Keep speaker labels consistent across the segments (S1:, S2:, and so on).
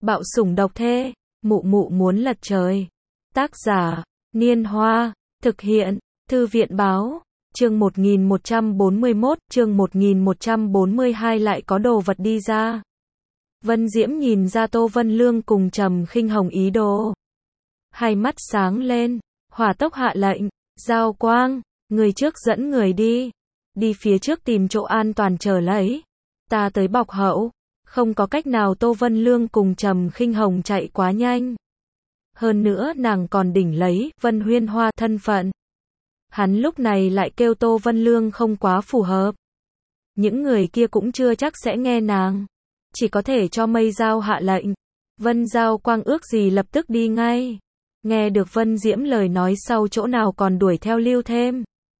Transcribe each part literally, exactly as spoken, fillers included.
S1: Bạo sủng độc thê, mụ mụ muốn lật trời. Tác giả, Niên Hoa, thực hiện, Thư viện báo, chương một nghìn một trăm bốn mươi mốt, chương một nghìn một trăm bốn mươi hai lại có đồ vật đi ra. Vân Diễm nhìn ra Tô Vân Lương cùng Trầm Khinh Hồng ý đồ. Hai mắt sáng lên, hỏa tốc hạ lệnh, Giao Quang, người trước dẫn người đi. Đi phía trước tìm chỗ an toàn chờ lấy. Ta tới bọc hậu. Không có cách nào Tô Vân Lương cùng Trầm Khinh Hồng chạy quá nhanh. Hơn nữa nàng còn đỉnh lấy Vân Huyên Hoa thân phận. Hắn lúc này lại kêu Tô Vân Lương không quá phù hợp. Những người kia cũng chưa chắc sẽ nghe nàng. Chỉ có thể cho Mây Giao hạ lệnh. Vân Giao Quang ước gì lập tức đi ngay. Nghe được Vân Diễm lời nói sau chỗ nào còn đuổi theo lưu thêm.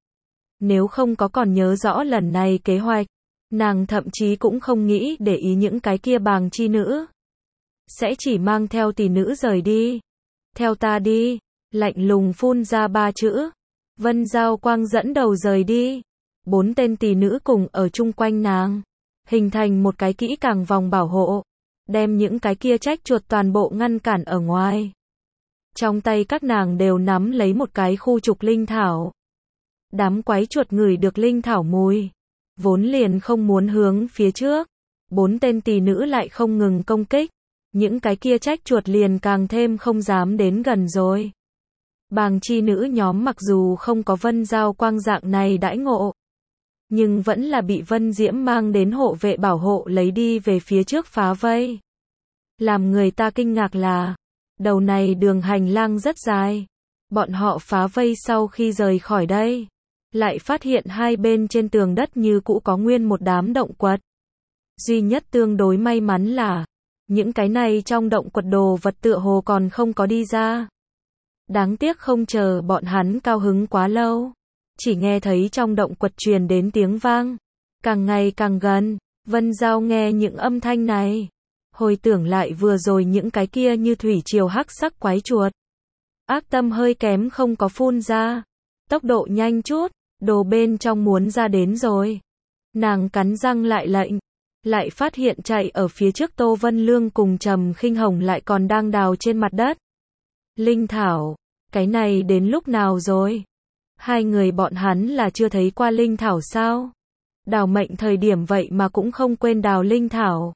S1: Nếu không có còn nhớ rõ lần này kế hoạch. Nàng thậm chí cũng không nghĩ để ý những cái kia bàng chi nữ. Sẽ chỉ mang theo tỷ nữ rời đi. Theo ta đi. Lạnh lùng phun ra ba chữ. Vân Giao Quang dẫn đầu rời đi. Bốn tên tỷ nữ cùng ở chung quanh nàng. Hình thành một cái kỹ càng vòng bảo hộ. Đem những cái kia trách chuột toàn bộ ngăn cản ở ngoài. Trong tay các nàng đều nắm lấy một cái khu trục linh thảo. Đám quái chuột ngửi được linh thảo mùi. Vốn liền không muốn hướng phía trước. Bốn tên tỷ nữ lại không ngừng công kích. Những cái kia trách chuột liền càng thêm không dám đến gần rồi. Bàng chi nữ nhóm mặc dù không có Vân Giao Quang dạng này đãi ngộ. Nhưng vẫn là bị Vân Diễm mang đến hộ vệ bảo hộ lấy đi về phía trước phá vây. Làm người ta kinh ngạc là. Đầu này đường hành lang rất dài. Bọn họ phá vây sau khi rời khỏi đây. Lại phát hiện hai bên trên tường đất như cũ có nguyên một đám động quật. Duy nhất tương đối may mắn là, những cái này trong động quật đồ vật tựa hồ còn không có đi ra. Đáng tiếc không chờ bọn hắn cao hứng quá lâu. Chỉ nghe thấy trong động quật truyền đến tiếng vang. Càng ngày càng gần, Vân Giao nghe những âm thanh này. Hồi tưởng lại vừa rồi những cái kia như thủy triều hắc sắc quái chuột. Ác tâm hơi kém không có phun ra. Tốc độ nhanh chút. Đồ bên trong muốn ra đến rồi. Nàng cắn răng lại lệnh. Lại phát hiện chạy ở phía trước Tô Vân Lương cùng Trầm Khinh Hồng lại còn đang đào trên mặt đất. Linh thảo. Cái này đến lúc nào rồi? Hai người bọn hắn là chưa thấy qua linh thảo sao? Đào mệnh thời điểm vậy mà cũng không quên đào linh thảo.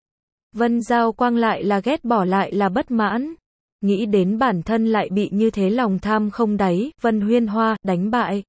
S1: Vân Giao Quang lại là ghét bỏ lại là bất mãn. Nghĩ đến bản thân lại bị như thế lòng tham không đáy, Vân Huyên Hoa đánh bại.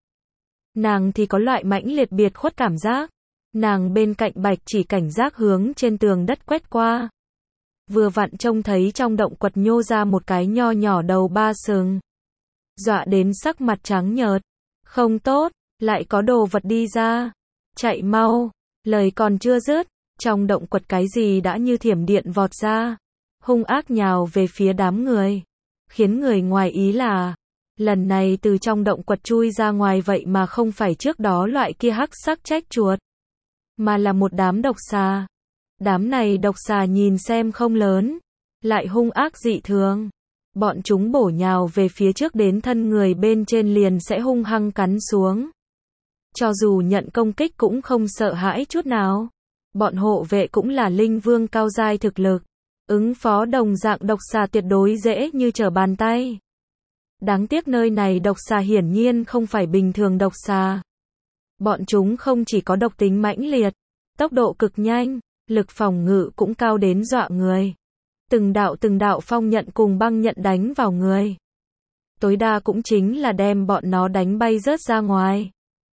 S1: Nàng thì có loại mãnh liệt biệt khuất cảm giác. Nàng bên cạnh Bạch chỉ cảnh giác hướng trên tường đất quét qua. Vừa vặn trông thấy trong động quật nhô ra một cái nho nhỏ đầu ba sừng. Dọa đến sắc mặt trắng nhợt. Không tốt, lại có đồ vật đi ra. Chạy mau. Lời còn chưa dứt. Trong động quật cái gì đã như thiểm điện vọt ra. Hung ác nhào về phía đám người. Khiến người ngoài ý là. Lần này từ trong động quật chui ra ngoài vậy mà không phải trước đó loại kia hắc sắc trách chuột. Mà là một đám độc xà. Đám này độc xà nhìn xem không lớn. Lại hung ác dị thường. Bọn chúng bổ nhào về phía trước đến thân người bên trên liền sẽ hung hăng cắn xuống. Cho dù nhận công kích cũng không sợ hãi chút nào. Bọn hộ vệ cũng là linh vương cao giai thực lực. Ứng phó đồng dạng độc xà tuyệt đối dễ như trở bàn tay. Đáng tiếc nơi này độc xà hiển nhiên không phải bình thường độc xà. Bọn chúng không chỉ có độc tính mãnh liệt, tốc độ cực nhanh, lực phòng ngự cũng cao đến dọa người. Từng đạo từng đạo phong nhận cùng băng nhận đánh vào người. Tối đa cũng chính là đem bọn nó đánh bay rớt ra ngoài.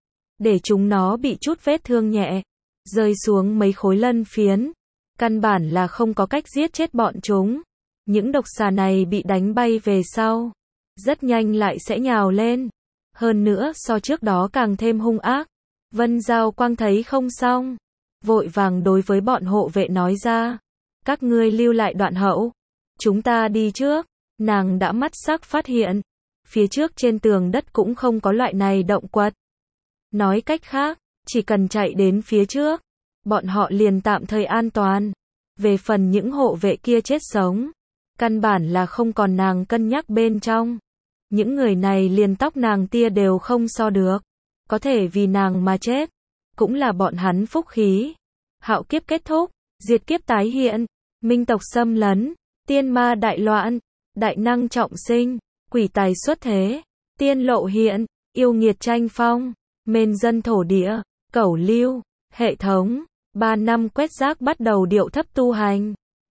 S1: Để chúng nó bị chút vết thương nhẹ, rơi xuống mấy khối lân phiến. Căn bản là không có cách giết chết bọn chúng. Những độc xà này bị đánh bay về sau. Rất nhanh lại sẽ nhào lên. Hơn nữa so trước đó càng thêm hung ác. Vân Giao Quang thấy không xong. Vội vàng đối với bọn hộ vệ nói ra. Các ngươi lưu lại đoạn hậu. Chúng ta đi trước. Nàng đã mắt sắc phát hiện. Phía trước trên tường đất cũng không có loại này động quật. Nói cách khác, chỉ cần chạy đến phía trước. Bọn họ liền tạm thời an toàn. Về phần những hộ vệ kia chết sống. Căn bản là không còn nàng cân nhắc bên trong. Những người này liền tóc nàng tia đều không so được. Có thể vì nàng mà chết. Cũng là bọn hắn phúc khí. Hạo kiếp kết thúc. Diệt kiếp tái hiện. Minh tộc xâm lấn. tiên ma đại loạn, đại năng trọng sinh, quỷ tài xuất thế, tiên lộ hiện, yêu nghiệt tranh phong, mên dân thổ địa, cẩu lưu, hệ thống, ba năm quét rác bắt đầu điệu thấp tu hành.